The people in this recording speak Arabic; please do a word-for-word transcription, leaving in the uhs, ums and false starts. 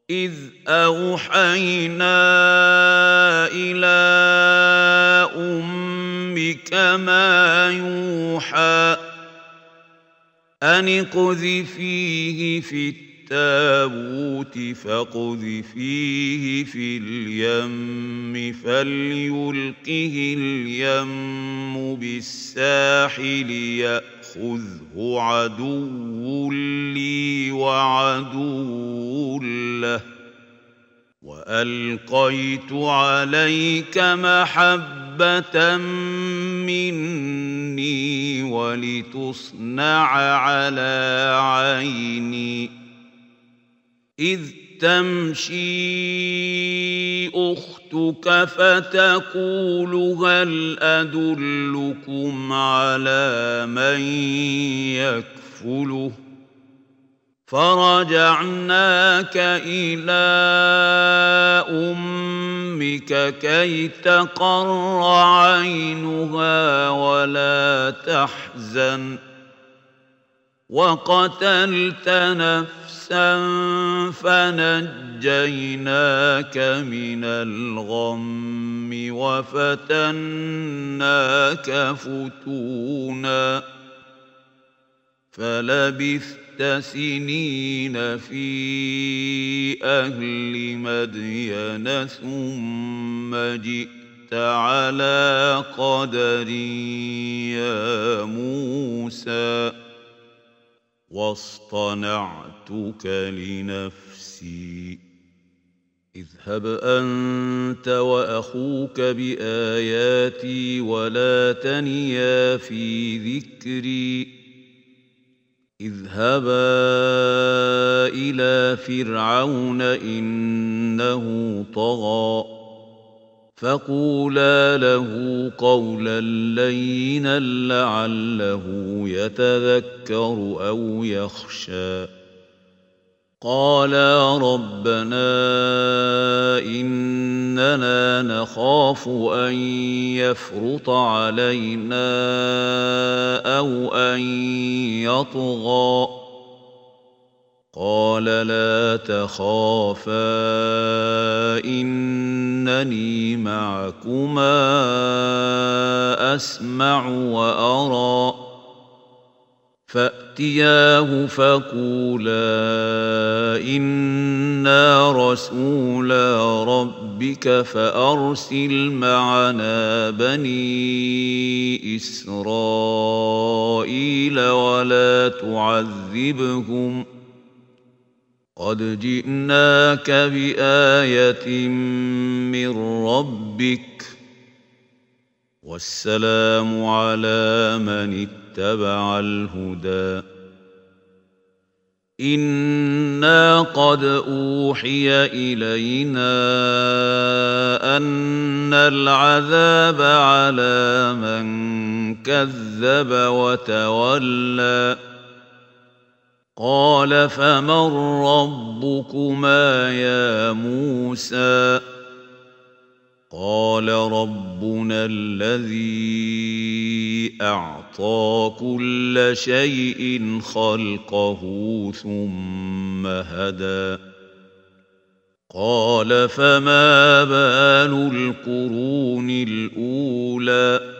إذ أوحينا إلى أمك ما يوحى أن اقذفيه في التابوت فاقذفيه في اليم فليلقه اليم بالساحل يأخذه عدو لي وعدو له وألقيت عليك محبة مني ولتصنع على عيني إذ تمشي أختك فتقول هل أدلكم على من يكفله فرجعناك إلى أمك كي تقر عينها ولا تحزن وقتلت نفسا فنجيناك من الغم وفتناك فتونا فلبثت سنين في أهل مدين ثم جئت على قدر يا موسى واصطنعتك لنفسي اذهب أنت وأخوك بآياتي ولا تنيا في ذكري اذهبا إلى فرعون إنه طغى فقولا له قولا لينا لعله يتذكر أو يخشى قالا ربنا إننا نخاف أن يفرط علينا أو أن يطغى قال لا تخافا إنني معكما أسمع وأرى فأتياه فقولا إنا رسولا ربك فأرسل معنا بني إسرائيل ولا تعذبهم قد جئناك بآية من ربك والسلام على من اتبع الهدى إنا قد أوحي إلينا أن العذاب على من كذب وتولى قال فمن ربكما يا موسى قال ربنا الذي أعطى كل شيء خلقه ثم هدى قال فما بال القرون الأولى